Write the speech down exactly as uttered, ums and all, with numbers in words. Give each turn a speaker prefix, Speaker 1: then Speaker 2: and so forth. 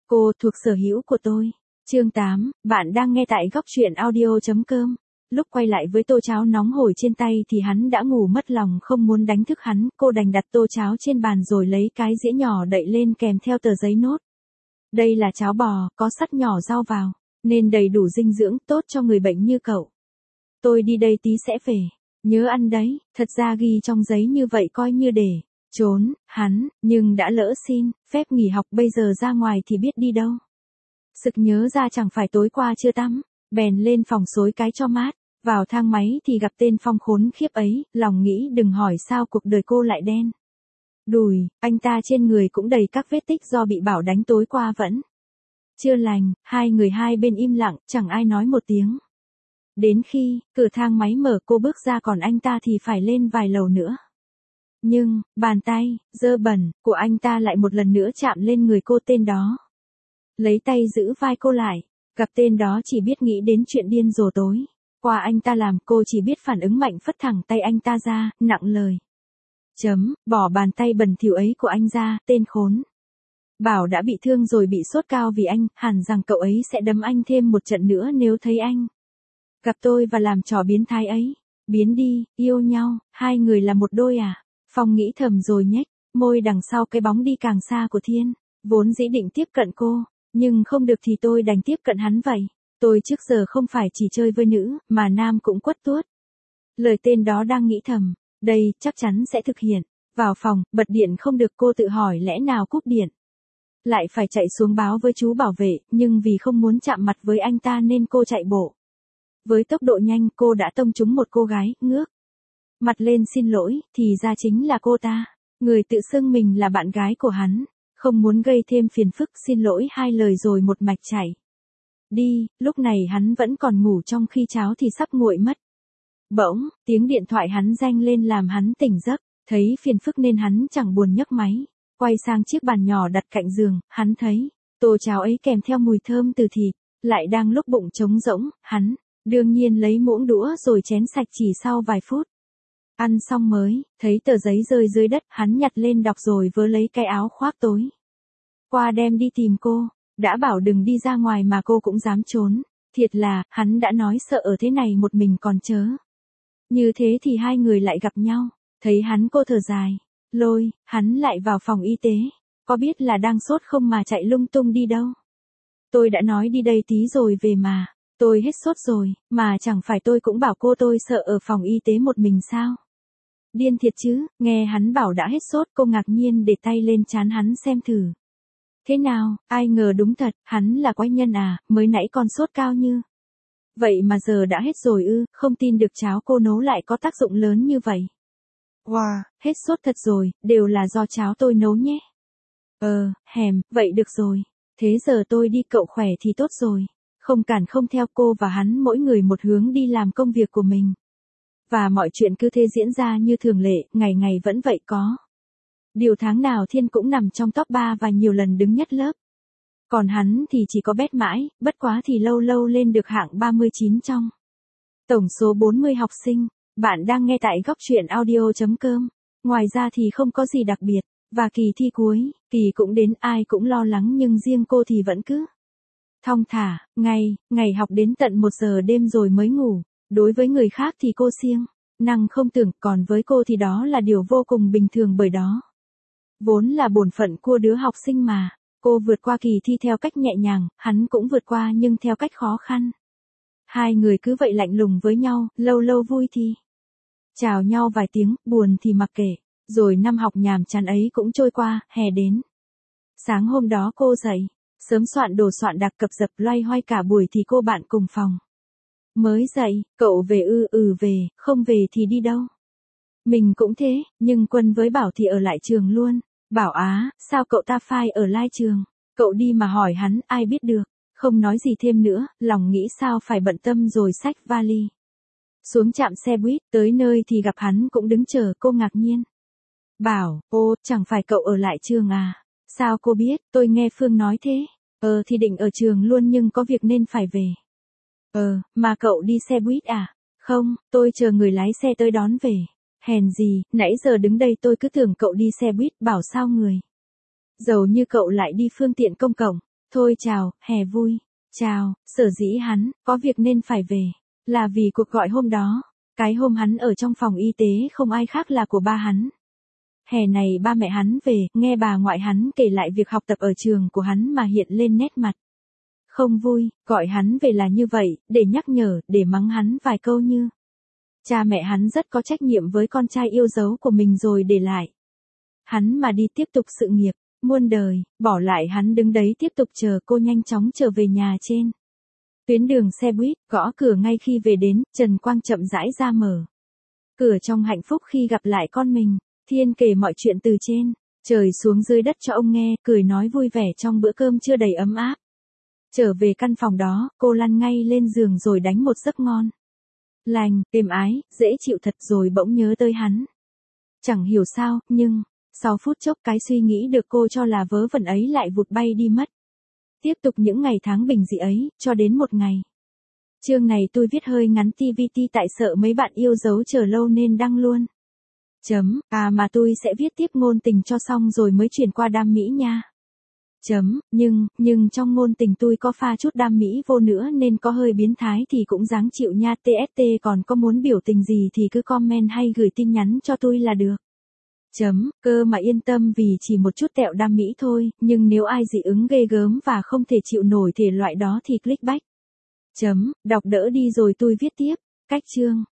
Speaker 1: Cô thuộc sở hữu của tôi. Chương tám, bạn đang nghe tại góc truyện audio chấm com. Lúc quay lại với tô cháo nóng hổi trên tay thì hắn đã ngủ mất lòng không muốn đánh thức hắn, cô đành đặt tô cháo trên bàn rồi lấy cái dĩa nhỏ đậy lên kèm theo tờ giấy nốt. Đây là cháo bò, có sắt nhỏ rau vào, nên đầy đủ dinh dưỡng, tốt cho người bệnh như cậu. Tôi đi đây tí sẽ về, nhớ ăn đấy, thật ra ghi trong giấy như vậy coi như để trốn hắn, nhưng đã lỡ xin phép nghỉ học bây giờ ra ngoài thì biết đi đâu. Sực nhớ ra chẳng phải tối qua chưa tắm, bèn lên phòng xối cái cho mát, vào thang máy thì gặp tên Phong khốn khiếp ấy, lòng nghĩ đừng hỏi sao cuộc đời cô lại đen đùi, anh ta trên người cũng đầy các vết tích do bị Bảo đánh tối qua vẫn chưa lành, hai người hai bên im lặng, chẳng ai nói một tiếng. Đến khi cửa thang máy mở cô bước ra còn anh ta thì phải lên vài lầu nữa. Nhưng, bàn tay, dơ bẩn, của anh ta lại một lần nữa chạm lên người cô tên đó. Lấy tay giữ vai cô lại, gặp tên đó chỉ biết nghĩ đến chuyện điên rồ tối qua anh ta làm, cô chỉ biết phản ứng mạnh phất thẳng tay anh ta ra, nặng lời. Chấm, bỏ bàn tay bẩn thỉu ấy của anh ra, tên khốn. Bảo đã bị thương rồi bị sốt cao vì anh, hẳn rằng cậu ấy sẽ đấm anh thêm một trận nữa nếu thấy anh gặp tôi và làm trò biến thái ấy. Biến đi, yêu nhau, hai người là một đôi à? Phong nghĩ thầm rồi nhếch môi đằng sau cái bóng đi càng xa của Thiên. Vốn dĩ định tiếp cận cô, nhưng không được thì tôi đành tiếp cận hắn vậy. Tôi trước giờ không phải chỉ chơi với nữ, mà nam cũng quất tuốt. Lời tên đó đang nghĩ thầm, đây chắc chắn sẽ thực hiện. Vào phòng, bật điện không được, cô tự hỏi lẽ nào cúp điện. Lại phải chạy xuống báo với chú bảo vệ, nhưng vì không muốn chạm mặt với anh ta nên cô chạy bộ. Với tốc độ nhanh cô đã tông trúng một cô gái, ngước mặt lên xin lỗi, thì ra chính là cô ta, người tự xưng mình là bạn gái của hắn. Không muốn gây thêm phiền phức, xin lỗi hai lời rồi một mạch chạy đi. Lúc này hắn vẫn còn ngủ trong khi cháo thì sắp nguội mất. Bỗng, tiếng điện thoại hắn reng lên làm hắn tỉnh giấc, thấy phiền phức nên hắn chẳng buồn nhấc máy. Quay sang chiếc bàn nhỏ đặt cạnh giường, hắn thấy tô cháo ấy kèm theo mùi thơm từ thịt, lại đang lúc bụng trống rỗng, hắn đương nhiên lấy muỗng đũa rồi chén sạch chỉ sau vài phút. Ăn xong mới thấy tờ giấy rơi dưới đất, hắn nhặt lên đọc rồi vớ lấy cái áo khoác tối qua đem đi tìm cô. Đã bảo đừng đi ra ngoài mà cô cũng dám trốn. Thiệt là, hắn đã nói sợ ở thế này một mình còn chớ. Như thế thì hai người lại gặp nhau. Thấy hắn cô thở dài. Lôi, hắn lại vào phòng y tế. Có biết là đang sốt không mà chạy lung tung đi đâu. Tôi đã nói đi đây tí rồi về mà. Tôi hết sốt rồi, mà chẳng phải tôi cũng bảo cô tôi sợ ở phòng y tế một mình sao. Điên thiệt chứ, nghe hắn bảo đã hết sốt, cô ngạc nhiên để tay lên trán hắn xem thử. Thế nào, ai ngờ đúng thật, hắn là quái nhân à, mới nãy còn sốt cao như vậy mà giờ đã hết rồi ư, không tin được cháo cô nấu lại có tác dụng lớn như vậy. Wow, hết sốt thật rồi, đều là do cháo tôi nấu nhé. Ờ, hèm, vậy được rồi. Thế giờ tôi đi, cậu khỏe thì tốt rồi. Không cản không theo, cô và hắn mỗi người một hướng đi làm công việc của mình. Và mọi chuyện cứ thế diễn ra như thường lệ, ngày ngày vẫn vậy có. Điều tháng nào Thiên cũng nằm trong top ba và nhiều lần đứng nhất lớp. Còn hắn thì chỉ có bét mãi, bất quá thì lâu lâu lên được hạng ba mươi chín trong tổng số bốn mươi học sinh. Bạn đang nghe tại góc truyện audio chấm com. Ngoài ra thì không có gì đặc biệt. Và kỳ thi cuối, kỳ cũng đến, ai cũng lo lắng nhưng riêng cô thì vẫn cứ thong thả, ngày, ngày học đến tận một giờ đêm rồi mới ngủ. Đối với người khác thì cô siêng năng không tưởng, còn với cô thì đó là điều vô cùng bình thường, bởi đó vốn là bổn phận của đứa học sinh mà. Cô vượt qua kỳ thi theo cách nhẹ nhàng, hắn cũng vượt qua nhưng theo cách khó khăn. Hai người cứ vậy lạnh lùng với nhau, lâu lâu vui thì chào nhau vài tiếng, buồn thì mặc kệ. Rồi năm học nhàm chán ấy cũng trôi qua, hè đến. Sáng hôm đó cô dậy, sớm soạn đồ soạn đặc cập dập loay hoay cả buổi thì cô bạn cùng phòng mới dậy, cậu về ư? Ừ về, không về thì đi đâu? Mình cũng thế, nhưng Quân với Bảo thì ở lại trường luôn. Bảo á, sao cậu ta phai ở lai trường? Cậu đi mà hỏi hắn, ai biết được. Không nói gì thêm nữa, lòng nghĩ sao phải bận tâm rồi xách vali xuống trạm xe buýt, tới nơi thì gặp hắn cũng đứng chờ, cô ngạc nhiên. Bảo, ô, chẳng phải cậu ở lại trường à? Sao cô biết, tôi nghe Phương nói thế. Ờ thì định ở trường luôn nhưng có việc nên phải về. Ờ, mà cậu đi xe buýt à? Không, tôi chờ người lái xe tới đón về. Hèn gì, nãy giờ đứng đây tôi cứ tưởng cậu đi xe buýt. Bảo sao người giàu như cậu lại đi phương tiện công cộng. Thôi chào, hè vui. Chào, sở dĩ hắn, có việc nên phải về. Là vì cuộc gọi hôm đó. Cái hôm hắn ở trong phòng y tế không ai khác là của ba hắn. Hè này ba mẹ hắn về, nghe bà ngoại hắn kể lại việc học tập ở trường của hắn mà hiện lên nét mặt. Không vui, gọi hắn về là như vậy, để nhắc nhở, để mắng hắn vài câu như. Cha mẹ hắn rất có trách nhiệm với con trai yêu dấu của mình rồi để lại. Hắn mà đi tiếp tục sự nghiệp, muôn đời, bỏ lại hắn đứng đấy tiếp tục chờ cô nhanh chóng trở về nhà trên. Tuyến đường xe buýt, gõ cửa ngay khi về đến, Trần Quang chậm rãi ra mở. Cửa trong hạnh phúc khi gặp lại con mình, Thiên kể mọi chuyện từ trên, trời xuống dưới đất cho ông nghe, cười nói vui vẻ trong bữa cơm chưa đầy ấm áp. Trở về căn phòng đó, cô lăn ngay lên giường rồi đánh một giấc ngon. Lành, êm ái, dễ chịu thật rồi bỗng nhớ tới hắn. Chẳng hiểu sao, nhưng, sau phút chốc cái suy nghĩ được cô cho là vớ vẩn ấy lại vụt bay đi mất. Tiếp tục những ngày tháng bình dị ấy, cho đến một ngày. Chương này tôi viết hơi ngắn tê vê tê tại sợ mấy bạn yêu dấu chờ lâu nên đăng luôn. Chấm, à mà tôi sẽ viết tiếp ngôn tình cho xong rồi mới chuyển qua đam mỹ nha. Chấm, nhưng, nhưng trong ngôn tình tôi có pha chút đam mỹ vô nữa nên có hơi biến thái thì cũng dáng chịu nha tê ét tê còn có muốn biểu tình gì thì cứ comment hay gửi tin nhắn cho tôi là được. Chấm, cơ mà yên tâm vì chỉ một chút tẹo đam mỹ thôi, nhưng nếu ai dị ứng ghê gớm và không thể chịu nổi thể loại đó thì click back. Chấm, đọc đỡ đi rồi tôi viết tiếp. Cách chương.